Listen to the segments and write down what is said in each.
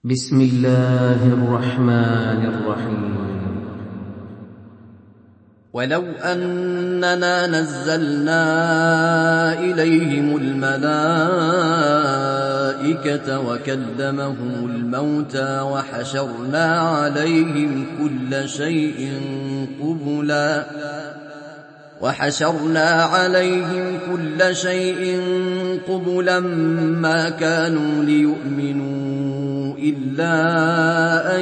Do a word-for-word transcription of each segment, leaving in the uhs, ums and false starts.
بسم الله الرحمن الرحيم. ولو أننا نزلنا إليهم الملائكة وكلمهم الموتى وحشرنا عليهم كل شيء قبلا وحشرنا عليهم كل شيء قبلا ما كانوا ليؤمنوا إلا أن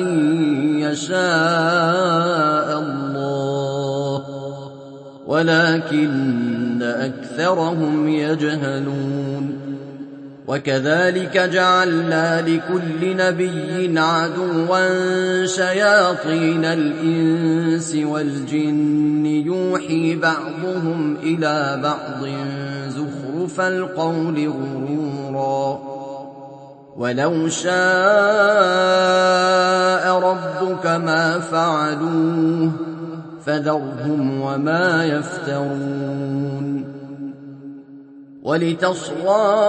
يشاء الله ولكن أكثرهم يجهلون. وكذلك جعلنا لكل نبي عدوا شياطين الإنس والجن يوحي بعضهم إلى بعض زخرف القول غرورا ولو شاء ربك ما فعلوه فذرهم وما يفترون. ولتصغى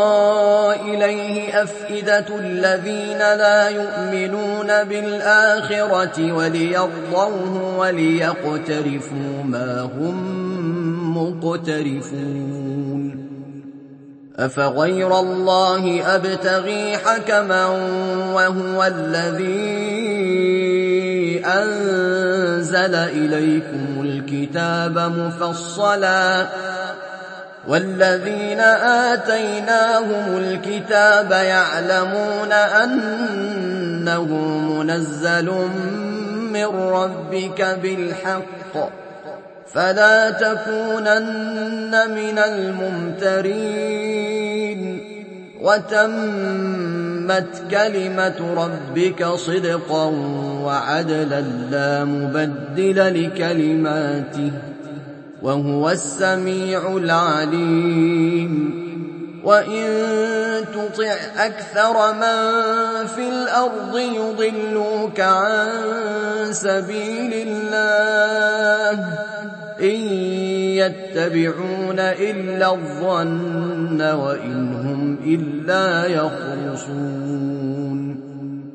إليه أفئدة الذين لا يؤمنون بالآخرة وليرضوه وليقترفوا ما هم مقترفون. أفغير الله أبتغي حكما وهو الذي أنزل إليكم الكتاب مفصلا والذين آتيناهم الكتاب يعلمون أنه منزل من ربك بالحق فلا تكونن من الممترين. وتمت كلمة ربك صدقا وعدلا لا مبدل لكلماته وهو السميع العليم. وإن تطع أكثر من في الأرض يضلوك عن سبيل الله إن يتبعون إلا الظن وإن هم إلا يخرصون.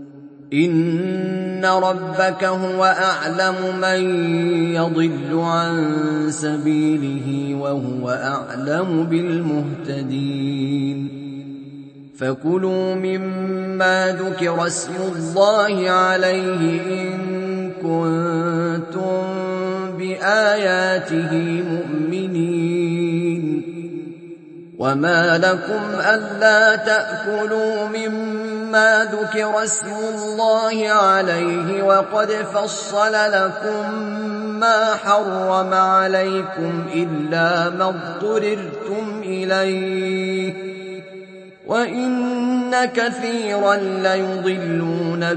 إن ربك هو أعلم من يضل عن سبيله وهو أعلم بالمهتدين. فكلوا مما ذكر اسم الله عليه إن كنتم بآياته مؤمنين. وما لكم ألا تأكلوا مما ذكر اسم الله عليه وقد فصل لكم ما حرم عليكم إلا ما اضطررتم إليه وإن كثيرا ليضلون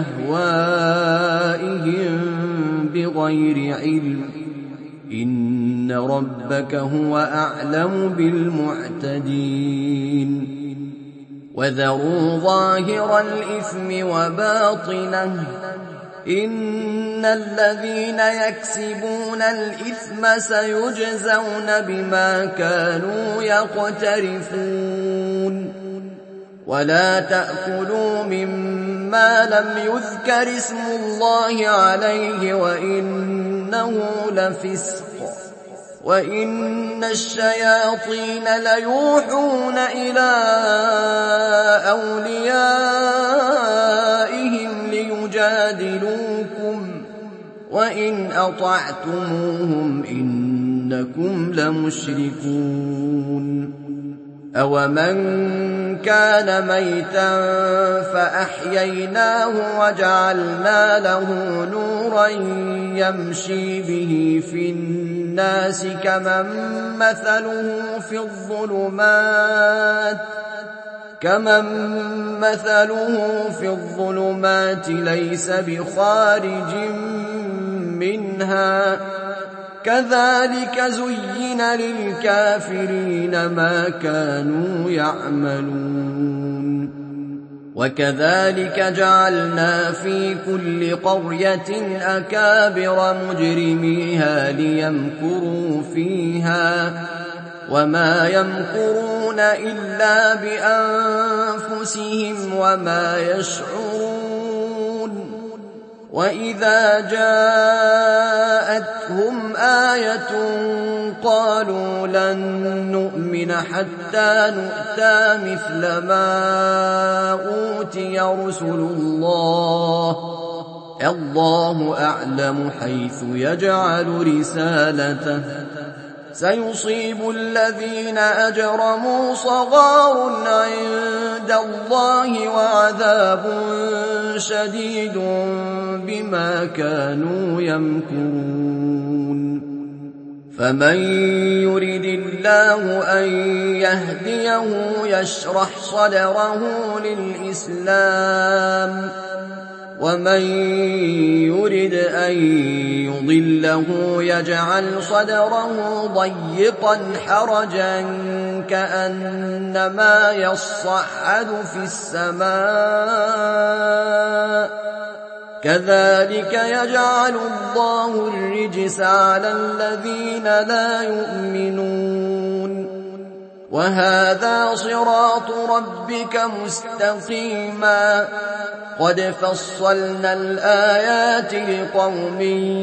بأهوائهم بغير علم إن ربك هو أعلم بالمعتدين. وذروا ظاهر الإثم وباطنه إن الذين يكسبون الإثم سيجزون بما كانوا يقترفون. ولا تأكلوا مما لم يذكر اسم الله عليه وإنه لفسق وإن الشياطين ليوحون إلى أوليائهم ليجادلوكم وإن أطعتموهم إنكم لمشركون. أومن كان ميتا فأحييناه وجعلنا له نورا يمشي به في الناس كمن مثله في الظلمات كمن مثله في الظلمات ليس بخارج منها كذلك زين للكافرين ما كانوا يعملون. وكذلك جعلنا في كل قرية أكابر مجرميها ليمكروا فيها وما يمكرون إلا بأنفسهم وما يشعرون وإذا جاءتهم آية قالوا لن نؤمن حتى نؤتى مثل ما أوتي رسل الله الله أعلم حيث يجعل رسالته سيصيب الذين أجرموا صغار عند الله وعذاب شديد بما كانوا يمكرون فمن يرد الله أن يهديه يشرح صدره للإسلام ومن يرد أن يضله يجعل صدره ضيقا حرجا كأنما يصعد في السماء كذلك يجعل الله الرجس على الذين لا يؤمنون وهذا صراط ربك مستقيما قد فصلنا الآيات لقوم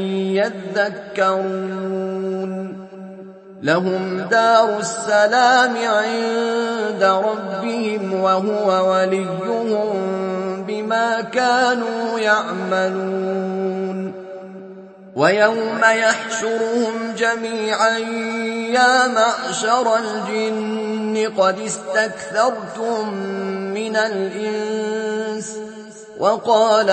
يذكرون لهم دار السلام عند ربهم وهو وليهم بما كانوا يعملون ويوم يحشرهم جميعا يا معشر الجن قد استكثرتم من الإنس وقال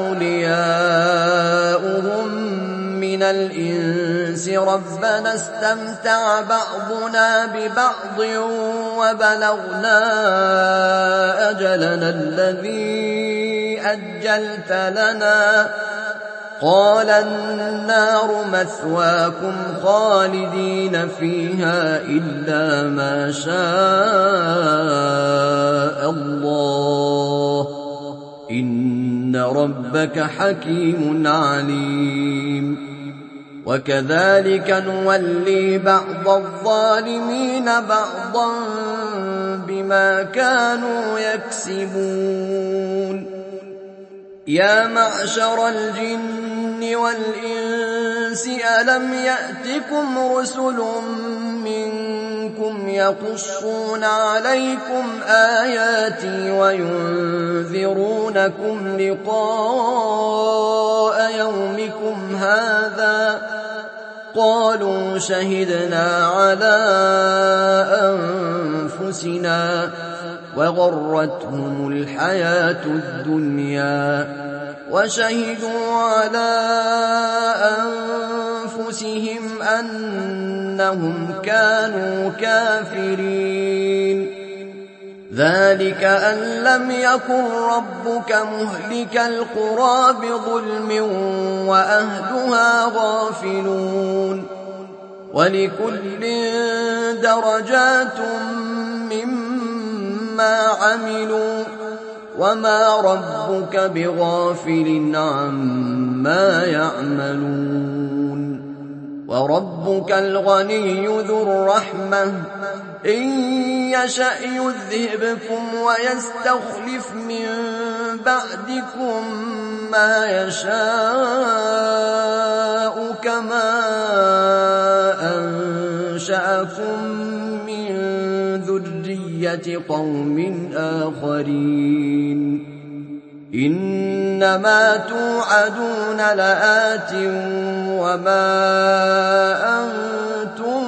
أولياؤهم من الإنس ربنا استمتع بعضنا ببعض وبلغنا أجلنا الذي أجلت لنا قال النار مثواكم خالدين فيها إلا ما شاء الله إن ربك حكيم عليم وكذلك نولي بعض الظالمين بعضا بما كانوا يكسبون يا معشر الجن والإنس ألم يأتكم رسل منكم يقصون عليكم آياتي وينذرونكم لقاء يومكم هذا قالوا شهدنا على أنفسنا وغرتهم الحياة الدنيا وشهدوا على أنفسهم أنهم كانوا كافرين ذلك أن لم يكن ربك مهلك القرى بظلم وأهلها غافلون ولكل درجات مما عملوا وما ربك بغافل عما يعملون وربك الغني ذو الرحمة إن يشأ يذهبكم ويستخلف من بعدكم ما يشاء كما أنشأكم من ذرية قوم آخرين إنما توعدون لآت وما أنتم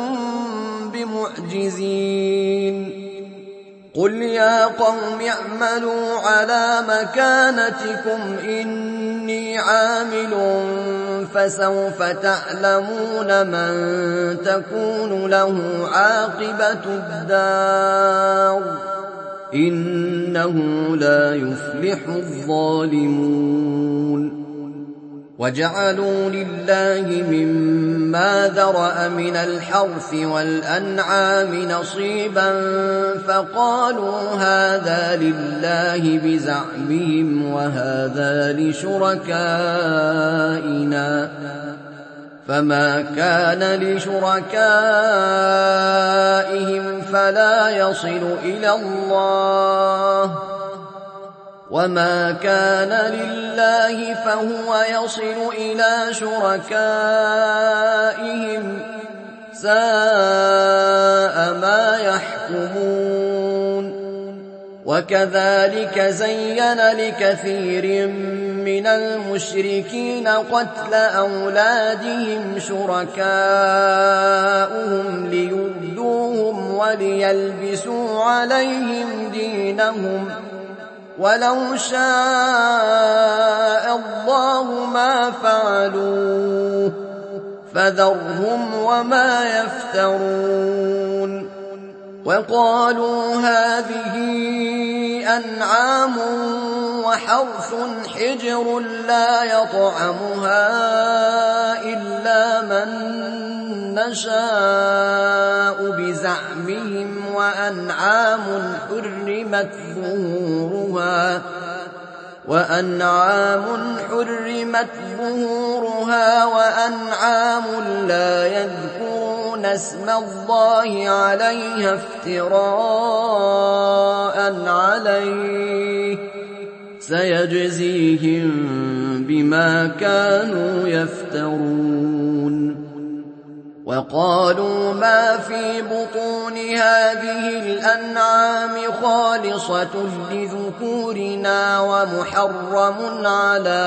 بمعجزين قل يا قوم اعملوا على مكانتكم إني عامل فسوف تعلمون من تكون له عاقبة الدار إنه لا يفلح الظالمون وجعلوا لله مما ذرأ من الحرث والأنعام نصيبا فقالوا هذا لله بزعمهم وهذا لشركائنا فما كان لشركائهم فلا يصل إلى الله، وما كان لله فهو يصل إلى شركائهم، ساء ما يحكمون. وكذلك زين لكثير من المشركين قتل أولادهم شركاؤهم ليردوهم وليلبسوا عليهم دينهم، ولو شاء الله ما فعلوه فذرهم وما يفترون. وقالوا هذه أنعام وحرث حجر لا يطعمها إلا من نشاء بزعمهم، وأنعام حرمت ظهورها وأنعام حرمت ظهورها وأنعام لا يذكرون اسم الله عليها افتراء عليه، سيجزيهم بما كانوا يفترون. وقالوا ما في بطون هذه الأنعام خالصة لذكورنا ومحرم على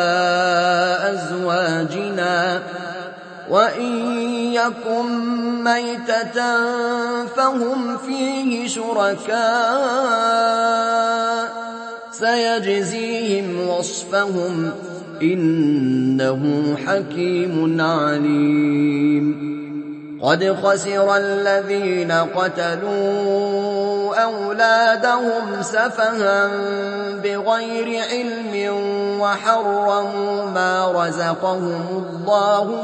أزواجنا، وإن يكن ميتة فهم فيه شركاء، سيجزيهم وصفهم إنه حكيم عليم. قد خسر الذين قتلوا أولادهم سفها بغير علم وحرموا ما رزقهم الله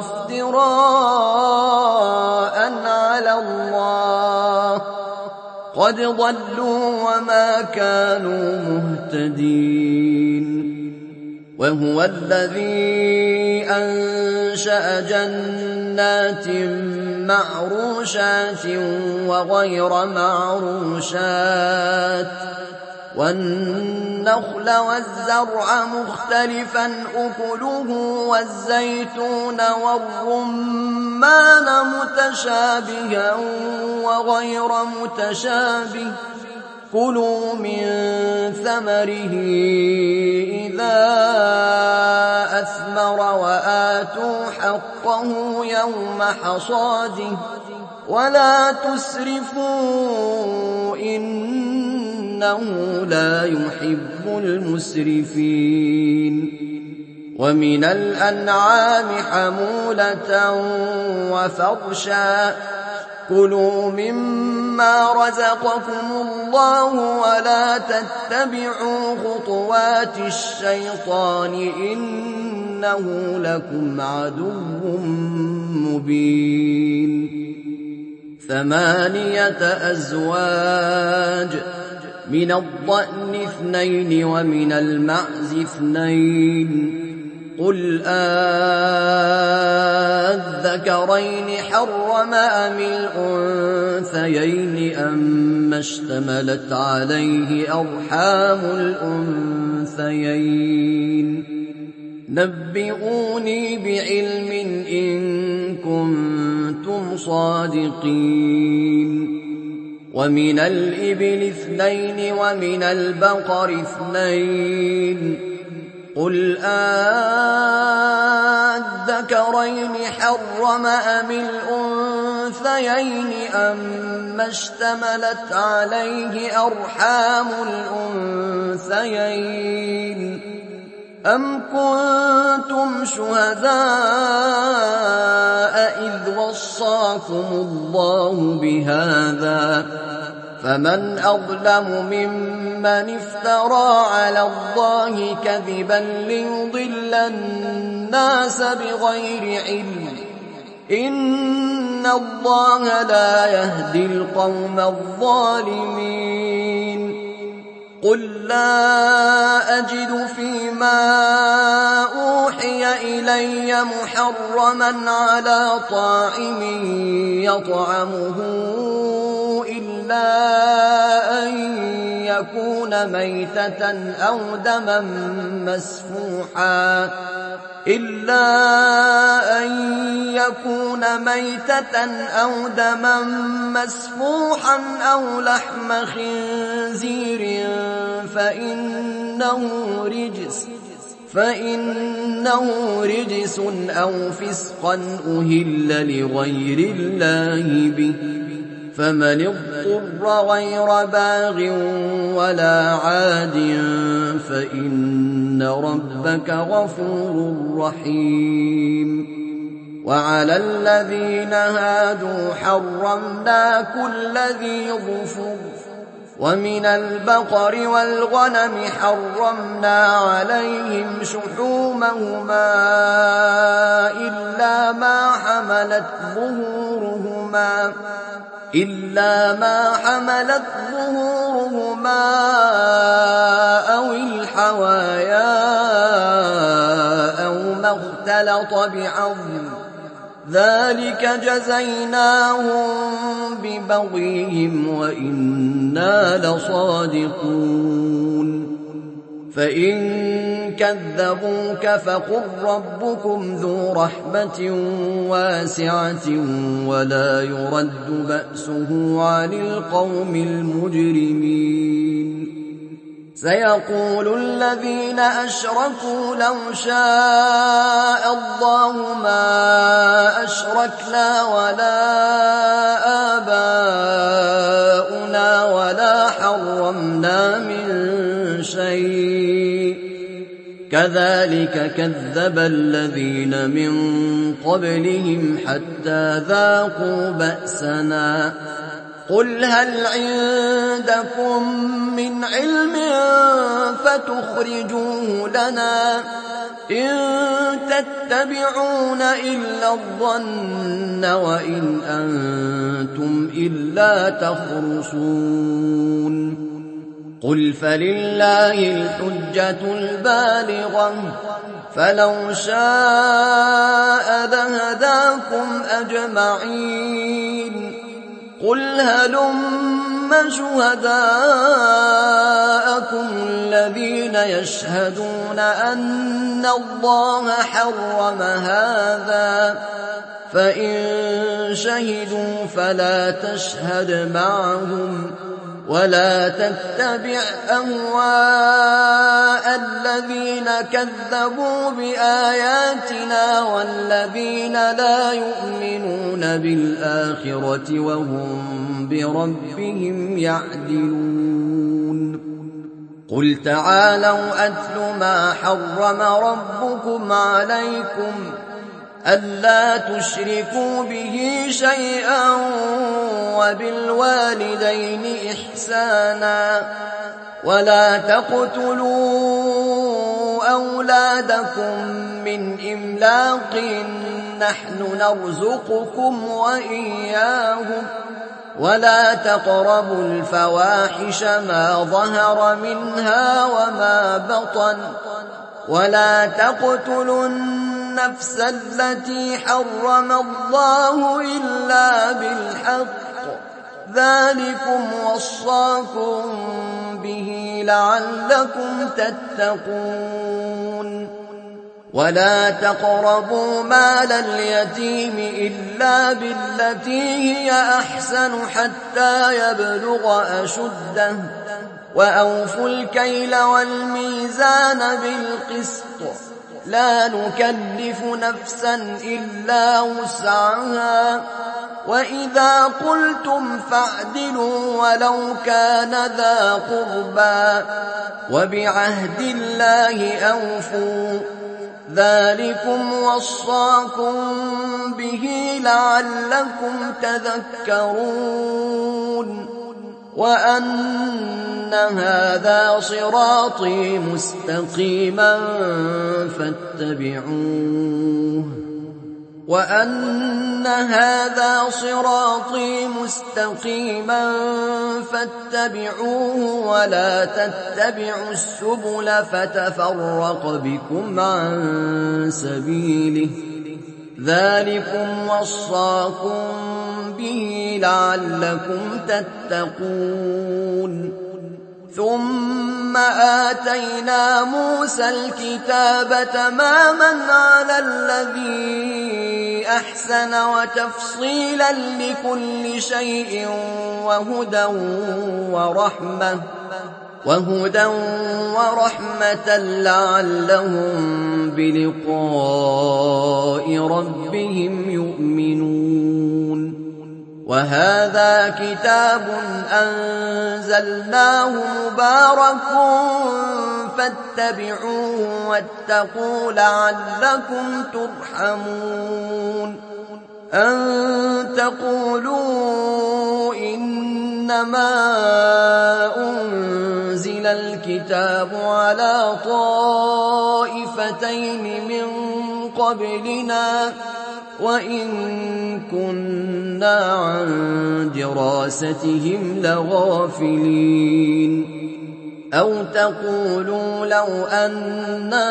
افتراء على الله، قد ضلوا وما كانوا مهتدين. وهو الذي أنشأ جنات معروشات وغير معروشات، والنخل والزرع مختلفا أكله والزيتون والرمان متشابها وغير متشابه، كلوا من ثمره إذا أثمر وآتوا حقه يوم حصاده ولا تسرفوا إنه لا يحب المسرفين. ومن الأنعام حمولة وفرشا، كلوا مما رزقكم الله ولا تتبعوا خطوات الشيطان إنه لكم عدو مبين. ثمانية أزواج، من الضأن اثنين ومن المعز اثنين، قل أذكرين حرم أم الأنثيين أما اشتملت عليه أرحام الأنثيين، نبئوني بعلم إن كنتم صادقين. ومن الإبل اثنين ومن البقر اثنين، قل أذكرين حرم أم الأنثيين أما اشتملت عليه أرحام الأنثيين، أم كنتم شهداء إذ وصاكم الله بهذا، فمن أظلم ممن افترى على الله كذبا ليضل الناس بغير علم، إن الله لا يهدي القوم الظالمين. قل لا أجد فيما أوحي إلي إلي محرما على طاعم يطعمه إلا أن يكون ميتة أو دما مسفوحا إلا أن يكون ميتة أو دما مسفوحا أو لحم خنزير فإنه رجس فإنه رجس أو فسقا أهل لغير الله به فمن اضطر غير باغ ولا عاد فإن ربك غفور رحيم. وعلى الذين هادوا حرمنا كل ذي ظفر ومن البقر والغنم حرمنا عليهم شحومهما إلا ما حملت ظهورهما إلا ما حملت ظهورهما أو الحوايا أو ما اختلط بعظم ذلك جزيناهم ببغيهم وإنا لصادقون. فإن كذبوك فقل ربكم ذو رحمة واسعة ولا يرد بأسه عن القوم المجرمين. سيقول الذين أشركوا لو شاء الله ما أشركنا ولا آباؤنا ولا حرمنا من شيء كذلك كذب الذين من قبلهم حتى ذاقوا بأسنا. قل هل عندكم من علم فتخرجوه لنا إن تتبعون إلا الظن وإن أنتم إلا تخرصون. قل فلله الحجة البالغة فلو شاء لهداكم أجمعين. قل هلم شهداءكم الذين يشهدون أن الله حرم هذا فإن شهدوا فلا تشهد معهم ولا تتبع أهواء الذين كذبوا بآياتنا والذين لا يؤمنون بالآخرة وهم بربهم يعدلون. قل تعالوا أتل ما حرم ربكم عليكم ألا تشركوا به شيئا وبالوالدين إحسانا ولا تقتلوا أولادكم من إملاق نحن نرزقكم وإياهم ولا تقربوا الفواحش ما ظهر منها وما بطن ولا تقتلوا النفس التي حرم الله إلا بالحق ذلكم وصاكم به لعلكم تتقون. ولا تقربوا مال اليتيم إلا بالتي هي أحسن حتى يبلغ أشده وأوفوا الكيل والميزان بالقسط لا نكلف نفسا إلا وسعها وإذا قلتم فاعدلوا ولو كان ذا قربى وبعهد الله أوفوا ذلكم وصاكم به لعلكم تذكرون. وأن هذا صراطي مستقيما فاتبعوه وأن هذا صراطي مستقيما فاتبعوه ولا تتبعوا السبل فتفرق بكم عن سبيله ذلكم وصاكم به لعلكم تتقون ثم آتينا موسى الكتاب تماما على الذي أحسن وتفصيلا لكل شيء وهدى ورحمة وهدى ورحمة لعلهم بلقاء ربهم يؤمنون وهذا كتاب أنزلناه مبارك فاتبعوه واتقوا لعلكم ترحمون أن تقولوا إنما أنزل الكتاب على طائفتين من قبلنا وإن كنا عن دراستهم لغافلين أو تقولوا لو أنا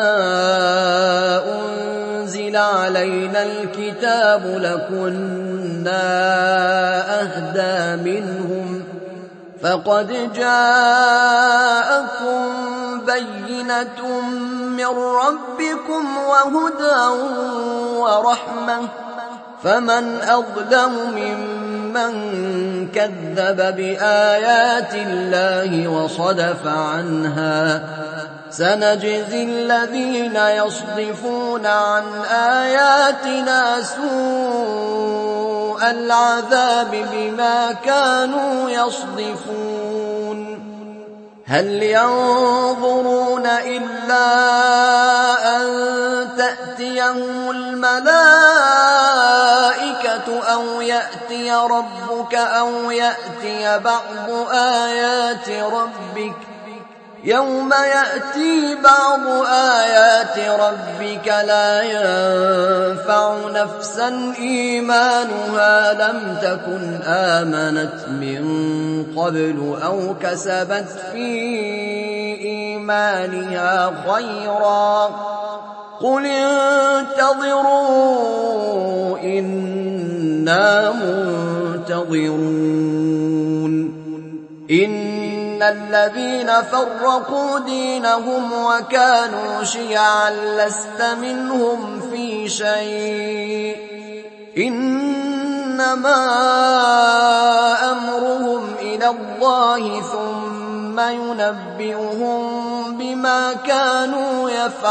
أنزل علينا الكتاب لكنا أهدى منهم فقد جاءكم بينة من ربكم وهدى ورحمة فمن أظلم ممن كذب بآيات الله وصدف عنها سنجزي الذين يصدفون عن آياتنا سوء العذاب بما كانوا يصدفون هل ينظرون إلا أن تأتيهم الملائكة أو يأتي ربك أو يأتي بعض آيات ربك يوم يأتي بعض آيات ربك لا ينفع نفسا إيمانها لم تكن آمنت من قبل أو كسبت في إيمانها خيرا قل انتظروا إنا منتظرون إن الذين فرقوا دينهم وكانوا شيعا لست منهم في شيء إنما أمرهم إلى الله ثم ينبئهم بما كانوا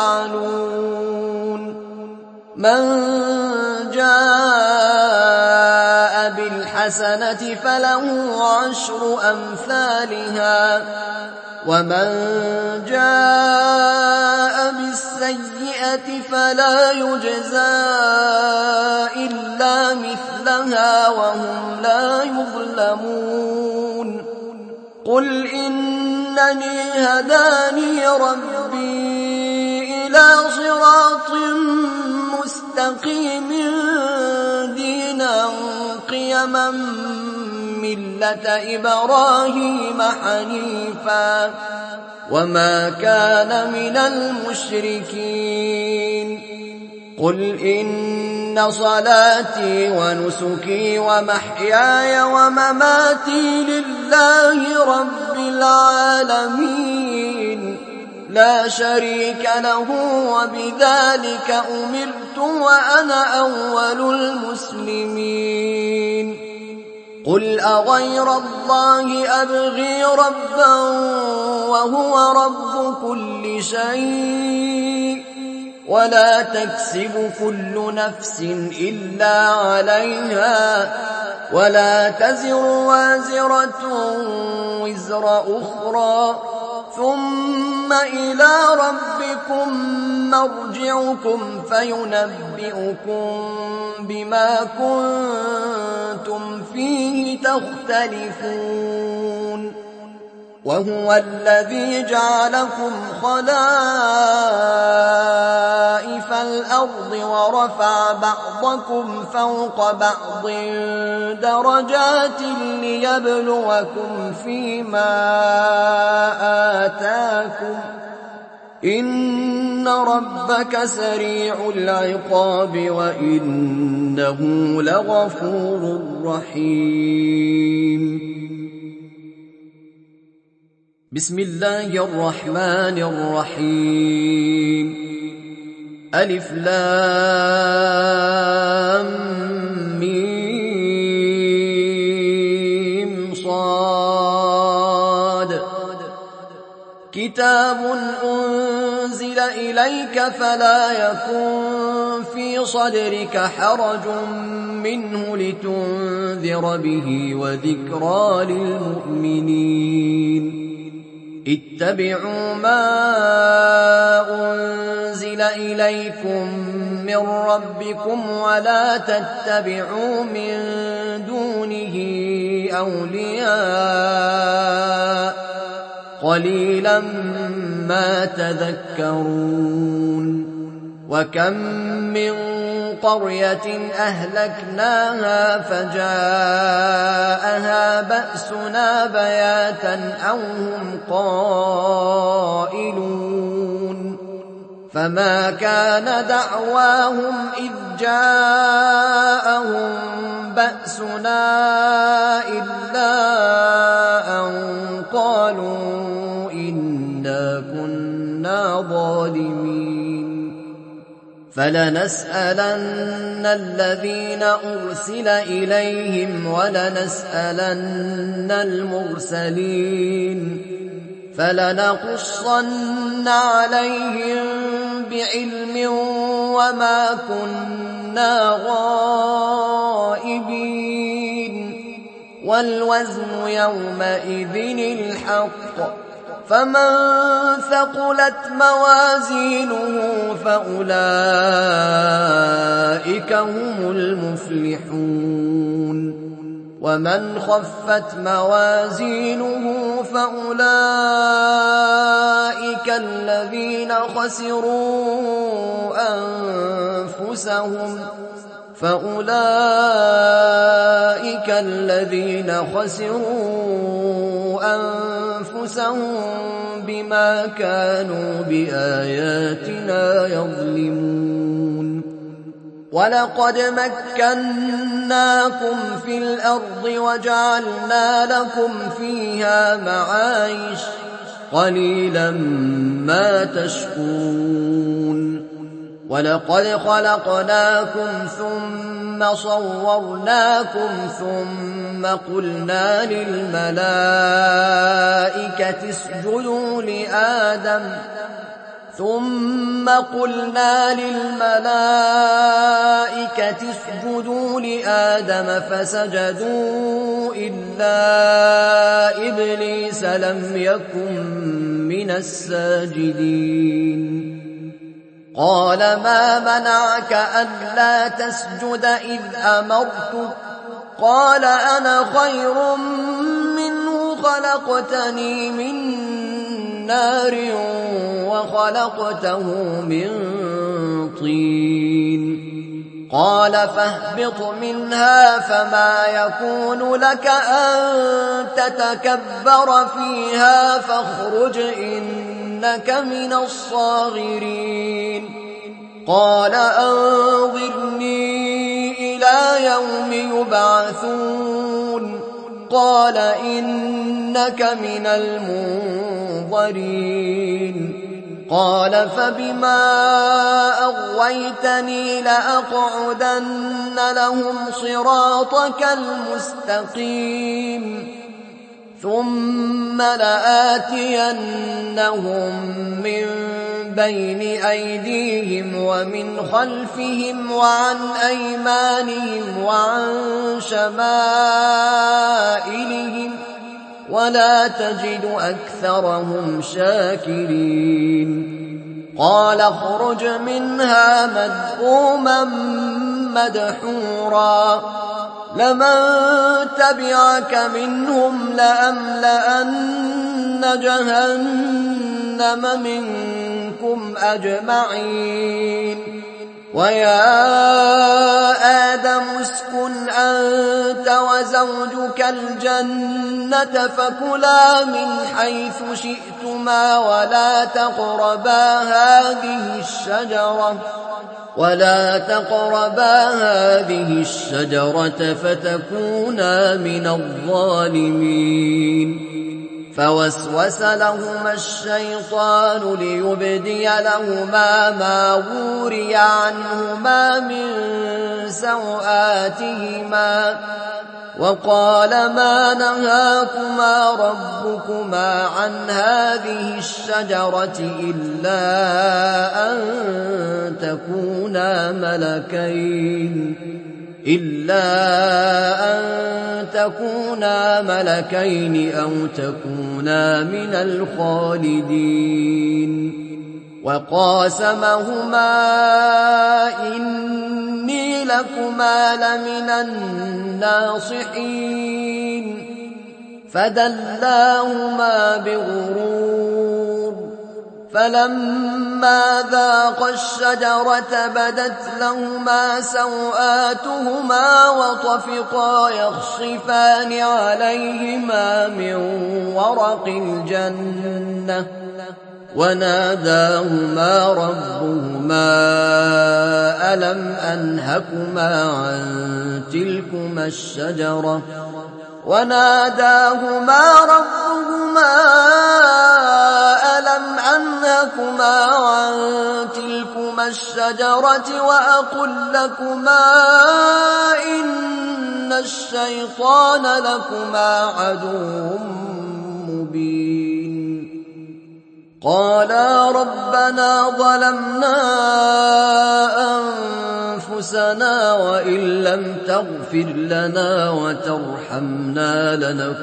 يفعلون من جاء بالحسنة فله عشر أمثالها ومن جاء بالسيئة فلا يجزى إلا مثلها وهم لا يظلمون قل إنني هداني ربي إلى صراط مستقيم دينا قيما ملة إبراهيم حنيفا وما كان من المشركين قل إن صلاتي ونسكي ومحياي ومماتي لله رب العالمين لا شريك له وبذلك أمرت وأنا أول المسلمين قل أغير الله أبغي ربا وهو رب كل شيء ولا تكسب كل نفس إلا عليها ولا تزر وازرة وزر أخرى ثم إلى ربكم مرجعكم فينبئكم بما كنتم فيه تختلفون وهو الذي جعلكم خلائف الأرض ورفع بعضكم فوق بعض درجات ليبلوكم فيما آتاكم إن ربك سريع العقاب وإنه لغفور رحيم. بسم الله الرحمن الرحيم. ألف لام ميم صاد كتاب أنزل إليك فلا يكن في صدرك حرج منه لتنذر به وذكرى للمؤمنين. اتبعوا ما أنزل إليكم من ربكم ولا تتبعوا من دونه أولياء قليلا ما تذكرون. وكم من قرية أهلكناها فجاءها بأسنا بياتا أو هم قائلون فما كان دعواهم إذ جاءهم بأسنا إلا أن قالوا إنا كنا ظالمين. فلنسألن الذين أرسل إليهم ولنسألن المرسلين فلنقصن عليهم بعلم وما كنا غائبين. والوزن يومئذ الحق فمن ثقلت موازينه فأولئك هم المفلحون. ومن خفت موازينه فأولئك الذين خسروا أنفسهم فأولئك الذين خسروا أنفسهم بما كانوا بآياتنا يظلمون. ولقد مكناكم في الأرض وجعلنا لكم فيها معايش قليلا ما تشكرون. ولقد خلقناكم ثم صورناكم ثم قلنا للملائكة اسجدوا لآدم ثم قلنا للملائكة اسجدوا لآدم فسجدوا إلا إبليس لم يكن من الساجدين. قال ما منعك ألا تسجد إذ أمرتك قال أنا خير منه خلقتني من نار وخلقته من طين. قال فاهبط منها فما يكون لك أن تتكبر فيها فاخرج إنك من الصاغرين. قال أنظرني إلى يوم يبعثون قال إنك من المنظرين. قال فبما أغويتني لأقعدن لهم صراطك المستقيم ثم لآتينهم من بين أيديهم ومن خلفهم وعن أيمانهم وعن شمائلهم ولا تجد أكثرهم شاكرين. قال اخرج منها مذءوما مدحورا لمن تبعك منهم لأملأن جهنم منكم أجمعين. ويا آدم اسكن أنت وزوجك الجنة فكلا من حيث شئتما ولا تقربا هذه الشجرة ولا تقربا هذه الشجرة فتكونا من الظالمين. فوسوس لهما الشيطان ليبدي لهما ما وري عنهما من سوآتهما وقال ما نهاكما ربكما عن هذه الشجرة إلا أن تكونا ملكين إلا أن تكونا ملكين أو تكونا من الخالدين. وقاسمهما إني لكما لمن الناصحين فدلاهما بغرور فلما ذاقا الشجرة بدت لهما سوآتهما وطفقا يخصفان عليهما من ورق الجنة وناداهما ربهما ألم أنهكما عن تلكما الشجرة وناداهما ربهما ألم أنهكما عن تلكما الشجرة وأقل لكما إن الشيطان لكما عدو مبين. قالا ربنا ظلمنا أنفسنا وإن لم تغفر لنا وترحمنا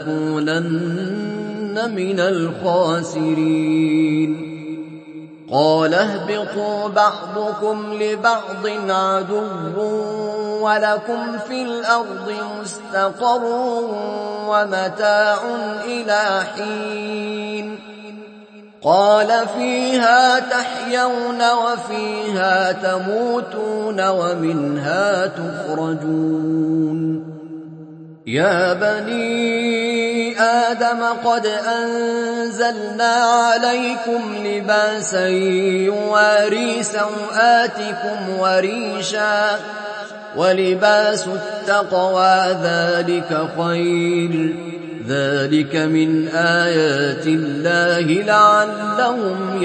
لنكونن من الخاسرين. قال اهبطوا بعضكم لبعض عدو ولكم في الأرض مستقر ومتاع إلى حين. قال فيها تحيون وفيها تموتون ومنها تخرجون. يا بني آدم قد أنزلنا عليكم لباسا يواري سوآتكم وريشا ولباس التقوى ذلك خير ذلك من آيات الله لعلهم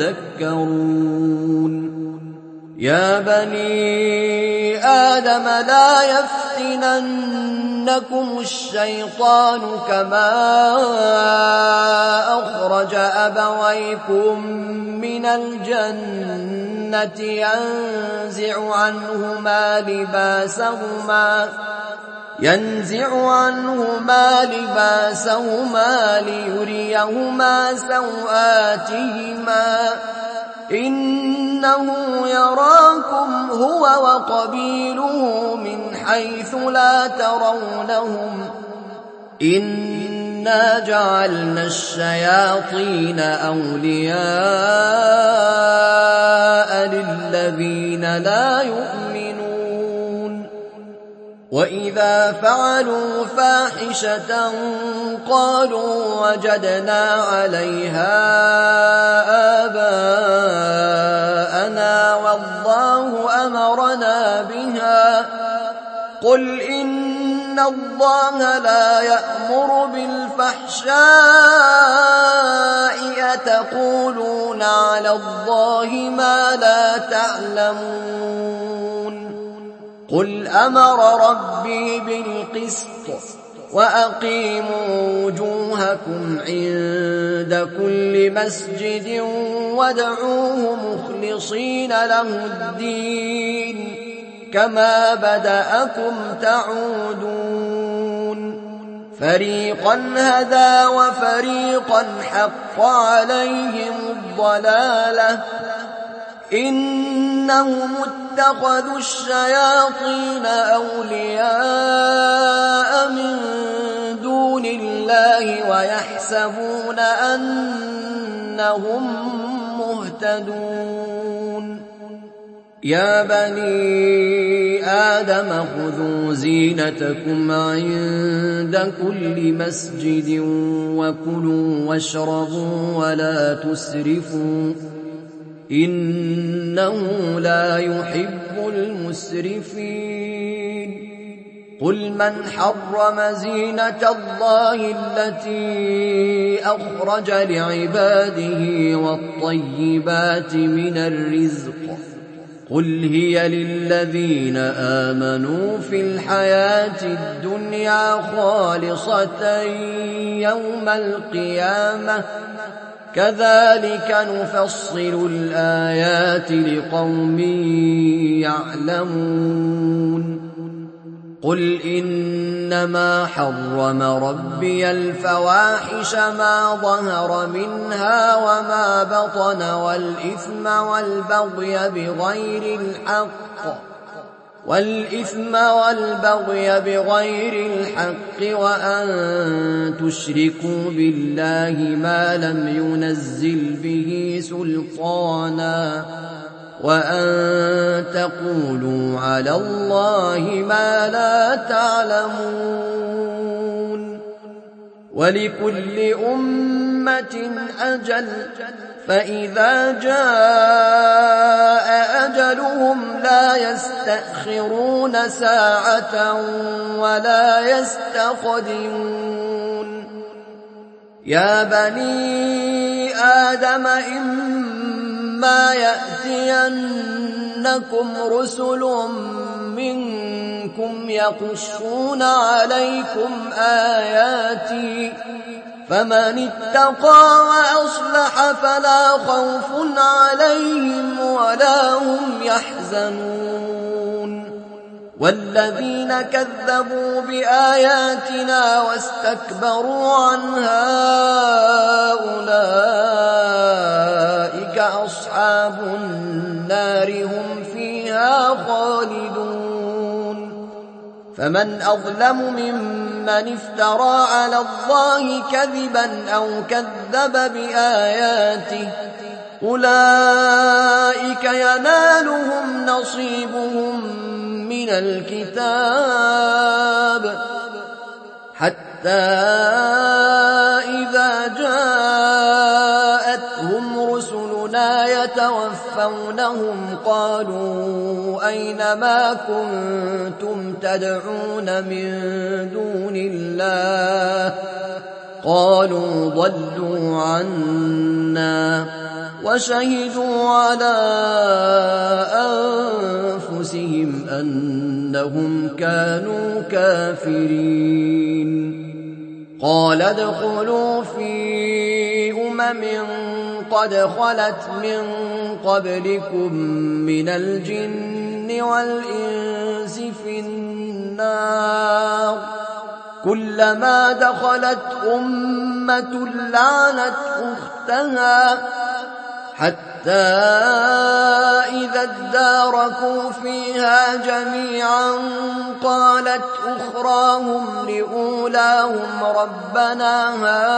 يذكرون. يا بني آدم لا يفتننكم الشيطان كما أخرج أبويكم من الجنة ينزع عنهما لباسهما ينزع عنهما لباسهما ليريهما سوآتهما إنه يراكم هو وقبيله من حيث لا ترونهم إنا جعلنا الشياطين أولياء للذين لا يؤمنون. وإذا فعلوا فاحشة قالوا وجدنا عليها آباءنا والله أمرنا بها قل إن الله لا يأمر بالفحشاء أتقولون على الله ما لا تعلمون. قل أمر ربي بالقسط وأقيموا وجوهكم عند كل مسجد وادعوه مخلصين له الدين كما بدأكم تعودون. فريقا هدى وفريقا حق عليهم الضلالة إنهم اتخذوا الشياطين أولياء من دون الله ويحسبون أنهم مهتدون. يا بني آدم خذوا زينتكم عند كل مسجد وكلوا واشربوا ولا تسرفوا إنه لا يحب المسرفين قل من حرم زينة الله التي أخرج لعباده والطيبات من الرزق قل هي للذين آمنوا في الحياة الدنيا خالصة يوم القيامة كذلك نفصل الآيات لقوم يعلمون قل إنما حرم ربي الفواحش ما ظهر منها وما بطن والإثم والبغي بغير الحق والإثم والبغي بغير الحق وأن تشركوا بالله ما لم ينزل به سلطانا وأن تقولوا على الله ما لا تعلمون ولكل أمة أجل فإذا جاء أجلهم لا يستأخرون ساعة ولا يستقدمون يا بني آدم إما يأتينكم رسل منكم يقصون عليكم آياتي فمن اتقى وأصلح فلا خوف عليهم ولا هم يحزنون والذين كذبوا بآياتنا واستكبروا عنها أولئك أصحاب النار هم فيها خالدون فمن أظلم ممن افترى على الله كذبا أو كذب بآياته أولئك ينالهم نصيبهم من الكتاب حتى إذا جاءتهم رسلنا يتوفونهم قالوا أين ما كنتم تدعون من دون الله قالوا ضلوا عنا وشهدوا على أنفسهم أنهم كانوا كافرين قال ادخلوا في أمم قد خلت من قبلكم من الجن والإنس في النار كلما دخلت أمة لعنت أختها حتى إذا اداركوا فيها جميعا قالت أخراهم لأولاهم ربنا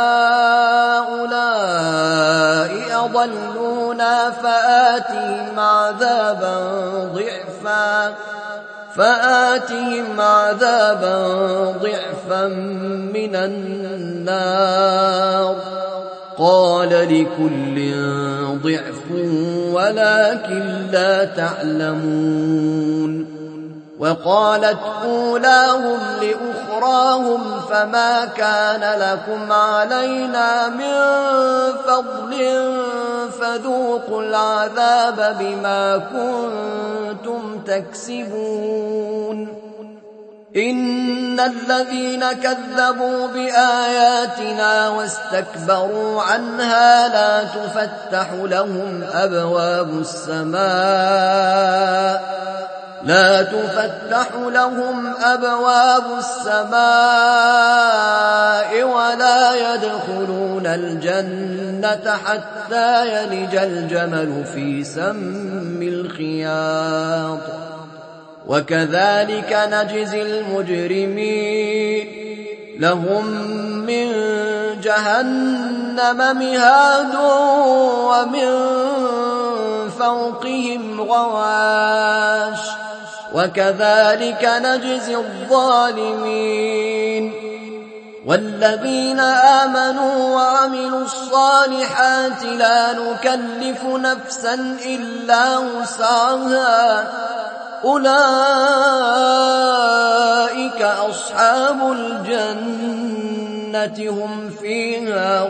هؤلاء أضلونا فآتهم عذابا ضعفا فآتهم عذابا ضعفا من النار قال لكل ضعف ولكن لا تعلمون وقالت أولاهم لأخراهم فما كان لكم علينا من فضل فذوقوا العذاب بما كنتم تكسبون إن الذين كذبوا بآياتنا واستكبروا عنها لا تفتح لهم أبواب السماء لا تفتح لهم أبواب السماء ولا يدخلون الجنة حتى يلج الجمل في سم الخياط وكذلك نجزي المجرمين لهم من جهنم مهاد ومن فوقهم غواش وكذلك نجزي الظالمين والذين آمنوا وعملوا الصالحات لا نكلف نفسا إلا وسعها أولئك أصحاب الجنة هم فيها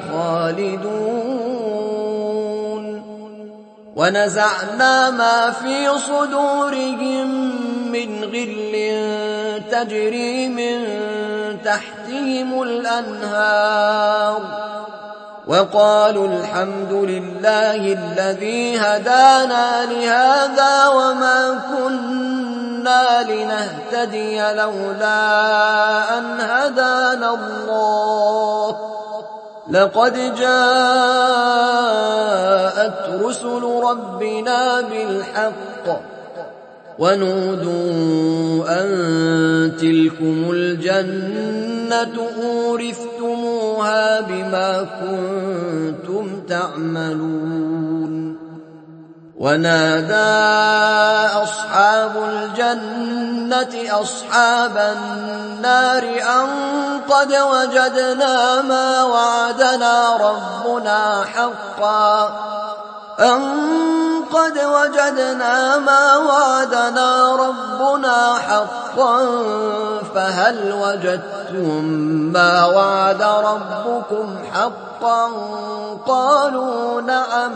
خالدون ونزعنا ما في صدورهم من غل تجري من تحتهم الأنهار وقالوا الحمد لله الذي هدانا لهذا وما كنا لنهتدي لولا أن هدانا الله لقد جاءت رسل ربنا بالحق ونودوا أن تلكم الجنة أورثتموها بما كنتم تعملون ونادى أصحاب الجنة أصحاب النار أن قد وجدنا ما وعدنا ربنا حقا أن قد وجدنا ما وعدنا ربنا حقا فهل وجدتم ما وعد ربكم حقا قالوا نعم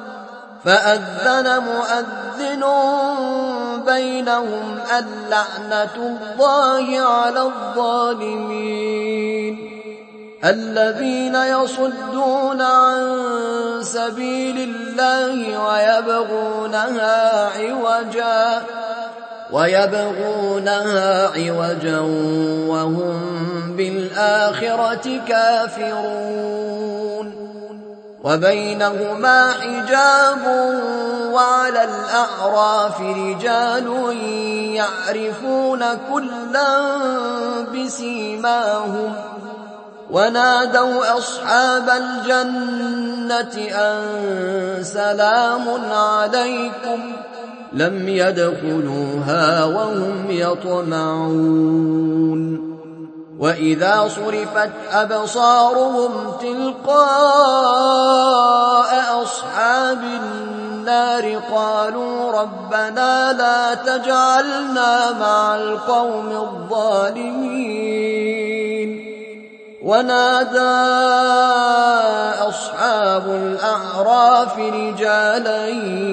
فأذن مؤذن بينهم اللعنة الله على الظالمين الذين يصدون عن سبيل الله ويبغونها عوجا ويبغونها عوجا وهم بالآخرة كافرون وبينهما حجاب وعلى الأعراف رجال يعرفون كلا بسيماهم ونادوا أصحاب الجنة أن سلام عليكم لم يدخلوها وهم يطمعون وإذا صرفت أبصارهم تلقاء أصحاب النار قالوا ربنا لا تجعلنا مع القوم الظالمين ونادى أصحاب الأعراف رجالا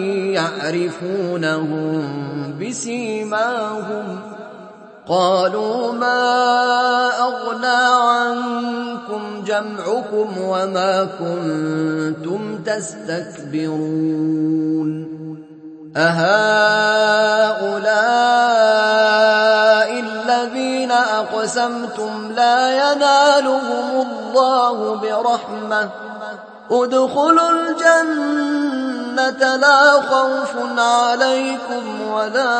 يعرفونهم بسيماهم قالوا ما أغنى عنكم جمعكم وما كنتم تستكبرون أهؤلاء الذين أقسمتم لا ينالهم الله برحمة ادخلوا الجنة لا خوف عليكم ولا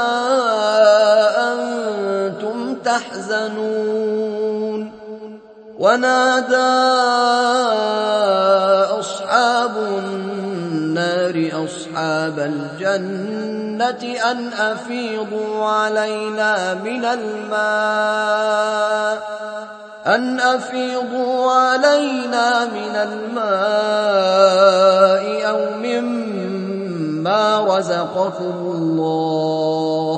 أنتم تحزنون ونادى أصحاب النار أصحاب الجنة أن أفيضوا علينا من الماء أن أفيضوا علينا من الماء أو مما رزقكم الله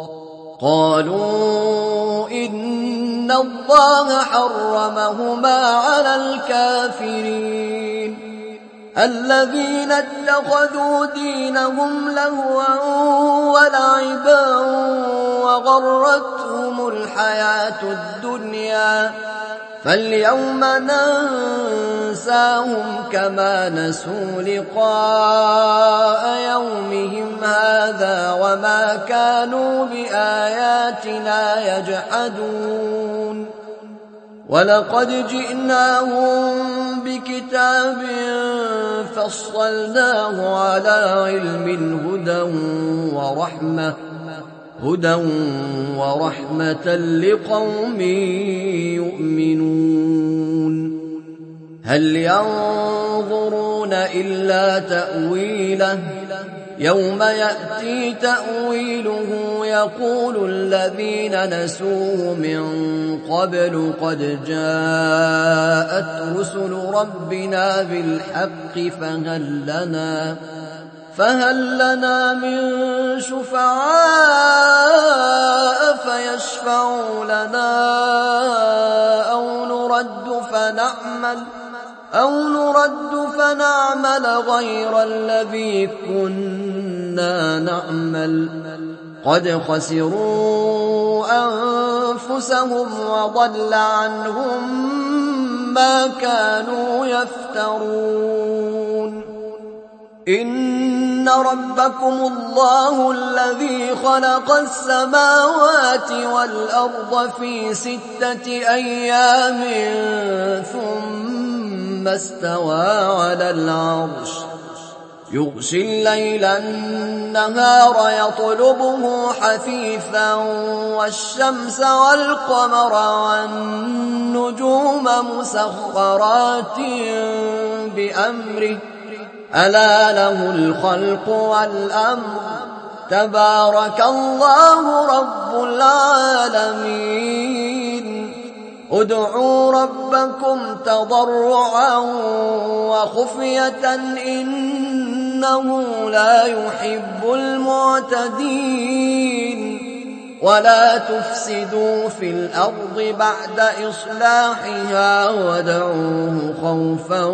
قالوا إن الله حرمهما على الكافرين الذين اتخذوا دينهم لهوا ولعبا وغرتهم الحياة الدنيا فاليوم ننساهم كما نسوا لقاء يومهم هذا وما كانوا بآياتنا يجحدون ولقد جئناهم بكتاب فصلناه على علم هدى ورحمة هدى ورحمة لقوم يؤمنون هل ينظرون إلا تأويله يوم يأتي تأويله يقول الذين نسوه من قبل قد جاءت رسل ربنا بالحق فهل لنا فهل لنا من شفعاء فيشفعوا لنا أو نرد فنعمل أو نرد فنعمل غير الذي كنا نعمل قد خسروا أنفسهم وضل عنهم ما كانوا يفترون إن ربكم الله الذي خلق السماوات والأرض في ستة أيام ثم استوى على العرش يغشي الليل النهار يطلبه حثيثا والشمس والقمر والنجوم مسخرات بأمره ألا له الخلق والأمر تبارك الله رب العالمين ادعوا ربكم تضرعا وخفية إنه لا يحب المعتدين ولا تفسدوا في الأرض بعد إصلاحها وادعوه خوفا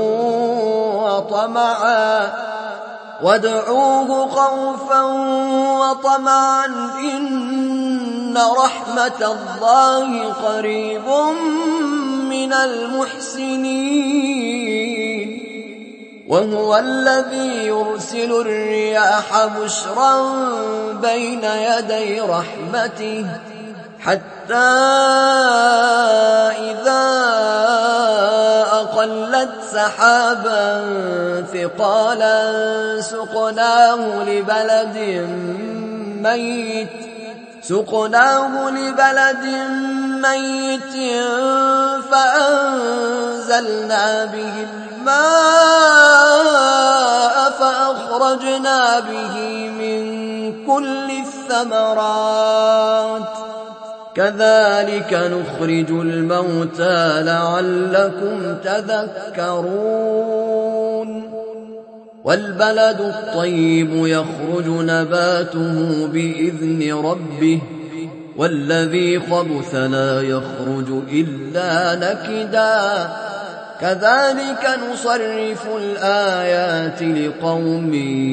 وطمعا وادعوه خوفا وطمعا إن رحمة الله قريب من المحسنين وهو الذي يرسل الرياح بشرا بين يدي رحمته حتى إذا أقلت سحابا ثقالا سقناه لبلد ميت سقناه لبلد ميت فأنزلنا به الماء فأخرجنا به من كل الثمرات كذلك نخرج الموتى لعلكم تذكرون والبلد الطيب يخرج نباته بإذن ربه والذي خبث لا يخرج إلا نكدا كذلك نصرف الآيات لقوم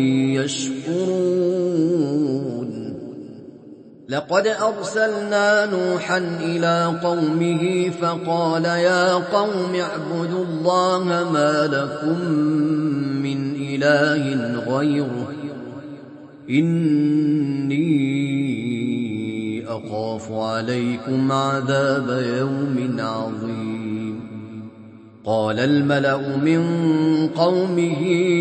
يشكرون لقد أرسلنا نوحا إلى قومه فقال يا قوم اعبدوا الله ما لكم من إله غيره إني أخاف عليكم عذاب يوم عظيم قال الملأ من قومه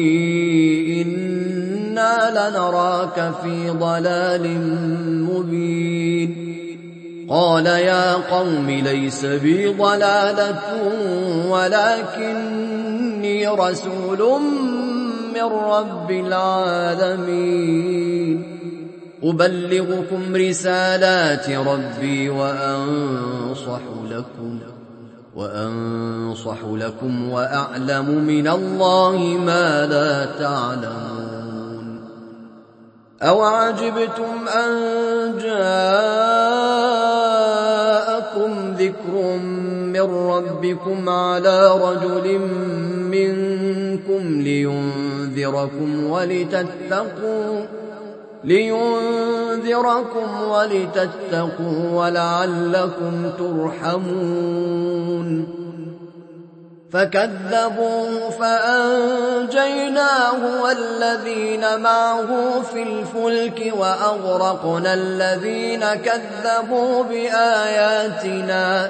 إنا لنراك في ضلال مبين قال يا قوم ليس بي ضلالة ولكني رسول من رب العالمين أبلغكم رسالات ربي وأنصح لكم وأنصح لكم وأعلم من الله ما لا تعلمون أوعجبتم أن جاءكم ذكر من ربكم على رجل منكم لينذركم ولتتقوا لينذركم ولتتقوا ولعلكم ترحمون فكذبوه فأنجيناه والذين معه في الفلك وأغرقنا الذين كذبوا بآياتنا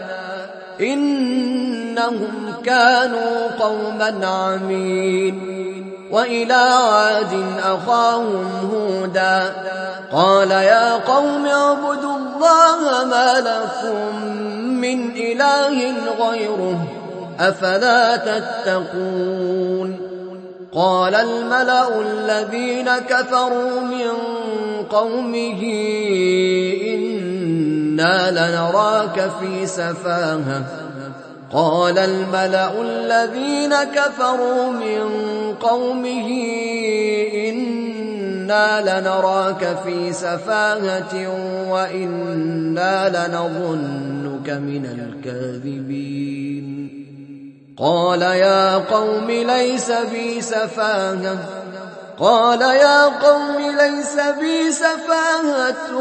إنهم كانوا قوما عمين وإلى عاد أخاهم هودا قال يا قوم اعبدوا الله ما لكم من إله غيره أفلا تتقون قال الملأ الذين كفروا من قومه إنا لنراك في سفاهة قال الملأ الذين كفروا من قومه إنا لنراك في سفاهة وإنا لنظنك من الكاذبين قال يا قوم ليس بي سفاهة قال يا قوم ليس بي سفاهة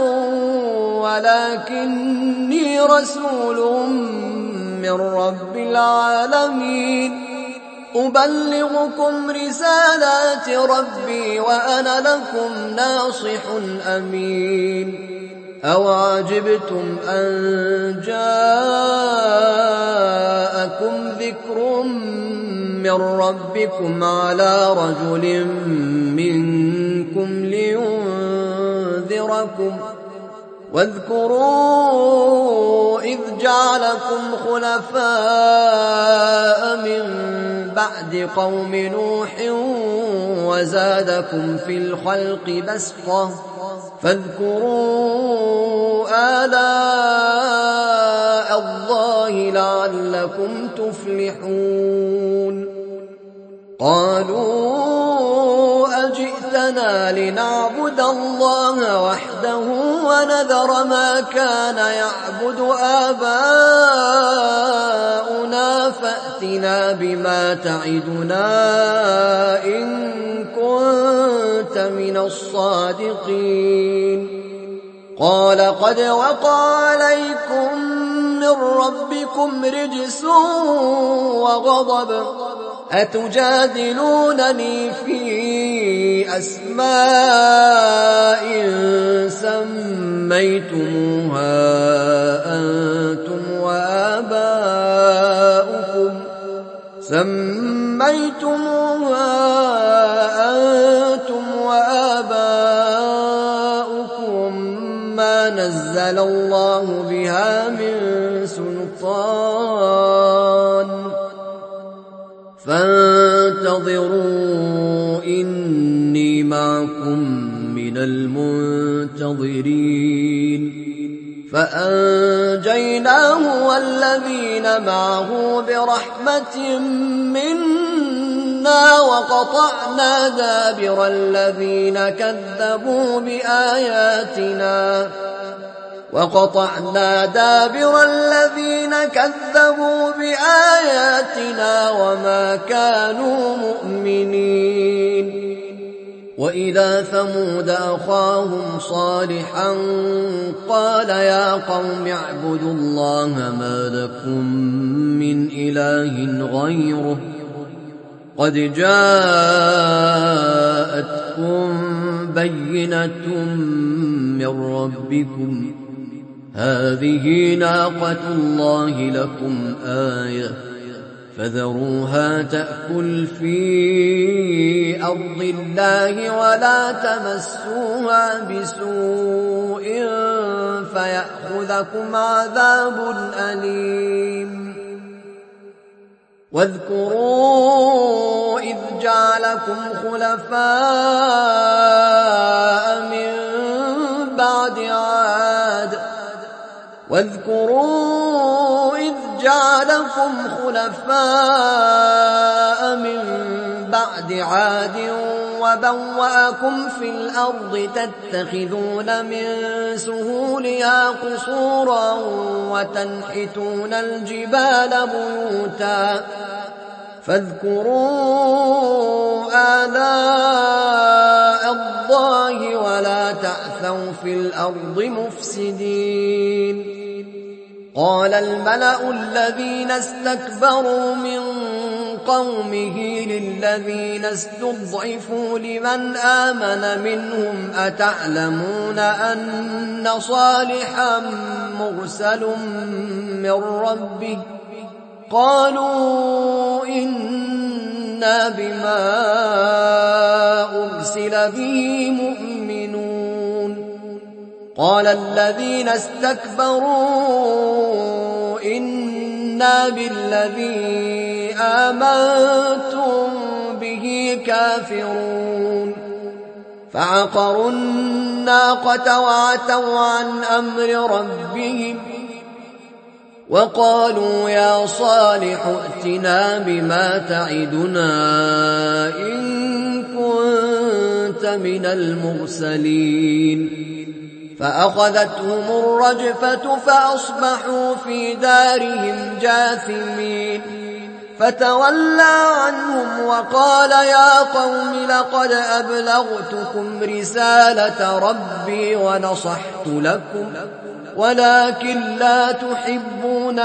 ولكني رسول من رب العالمين أبلغكم رسالات ربي وأنا لكم ناصح أمين أوعجبتم أن جاءكم ذكر من ربكم على رجل منكم لينذركم واذكروا إذ جعلكم خلفاء من بعد قوم نوح وزادكم في الخلق بسطة فاذكروا آلاء الله لعلكم تفلحون قالوا أجئتنا لنعبد الله وحده ونذر ما كان يعبد آباؤنا فأتنا بما تعدنا إن كنت من الصادقين قال قد وقع عليكم من ربكم رجس وغضب أتجادلونني في أسماء سميتموها أنتم وآباؤكم سميتموها أنتم وآباؤكم ما نزل الله بها من سلطان فانتظروا إني معكم من المنتظرين فأنجيناه والذين معه برحمة منا وقطعنا دابر الذين كذبوا بآياتنا وقطعنا دابر الذين كذبوا بآياتنا وما كانوا مؤمنين وإلى ثمود أخاهم صالحا قال يا قوم اعبدوا الله ما لكم من إله غيره قد جاءتكم بينة من ربكم هذه ناقة الله لكم آية فذروها تأكل في أرض الله ولا تمسوها بسوء فيأخذكم عذاب أليم واذكروا إذ جعلكم خلفاء من بعد عاد واذكروا إذ جعلكم خلفاء من بعد عاد وبوأكم في الأرض تتخذون من سهولها قصورا وتنحتون الجبال بيوتا فاذكروا آلاء الله ولا تعثوا في الأرض مفسدين قال الملأ الذين استكبروا من قومه للذين استضعفوا لمن آمن منهم أتعلمون أن صالحا مرسل من ربه قالوا إنا بما أرسل به مؤمنون قال الذين استكبروا إنا بالذي آمنتم به كافرون فعقروا الناقة وعتوا عن أمر ربهم وقالوا يا صالح ائتنا بما تعدنا إن كنت من المرسلين فأخذتهم الرجفة فأصبحوا في دارهم جاثمين فتولى عنهم وقال يا قوم لقد أبلغتكم رسالة ربي ونصحت لكم ولكن لا تحبون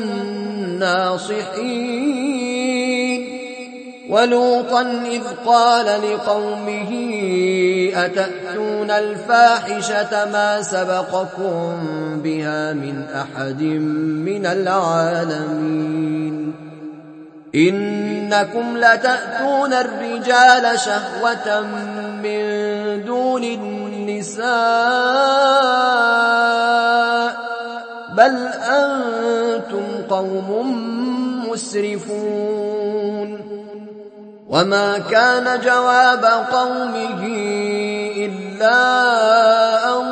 الناصحين ولوطا إذ قال لقومه أتأتون الفاحشة ما سبقكم بها من أحد من العالمين إنكم لتأتون الرجال شهوة من دون النساء بل أنتم قوم مسرفون وما كان جواب قومه إلا أن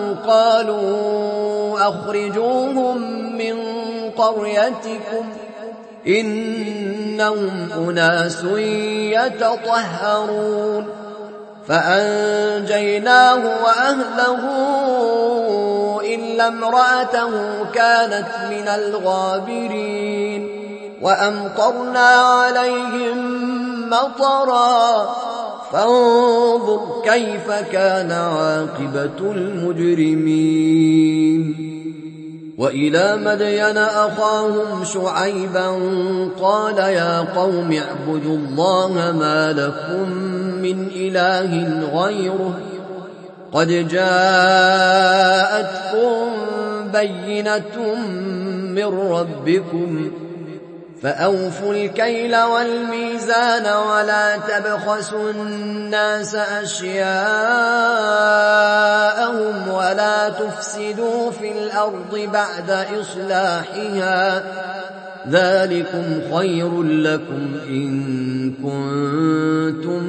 قالوا أخرجوهم من قريتكم إنهم أناس يتطهرون فأنجيناه وأهله إلا امرأته كانت من الغابرين وأمطرنا عليهم مطرا فانظر كيف كان عاقبة المجرمين وإلى مدين أخاهم شعيبا قال يا قوم اعبدوا الله ما لكم من إله غيره قد جاءتكم بينة من ربكم فأوفوا الكيل والميزان ولا تبخسوا الناس أشياءهم ولا تفسدوا في الأرض بعد إصلاحها ذلكم خير لكم إن كنتم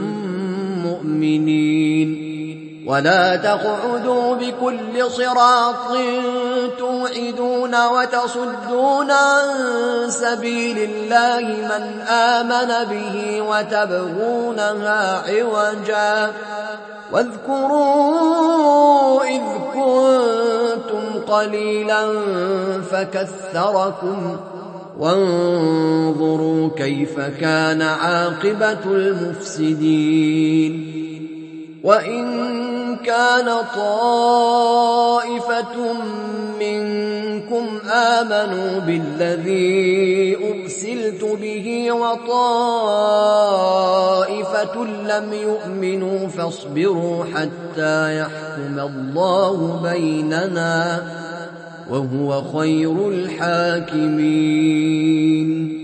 مؤمنين ولا تقعدوا بكل صراط توعدون وتصدون عن سبيل الله من آمن به وتبغونها عوجا واذكروا إذ كنتم قليلا فكثركم وانظروا كيف كان عاقبة المفسدين وإن كان طائفة منكم آمنوا بالذي أرسلت به وطائفة لم يؤمنوا فاصبروا حتى يحكم الله بيننا وهو خير الحاكمين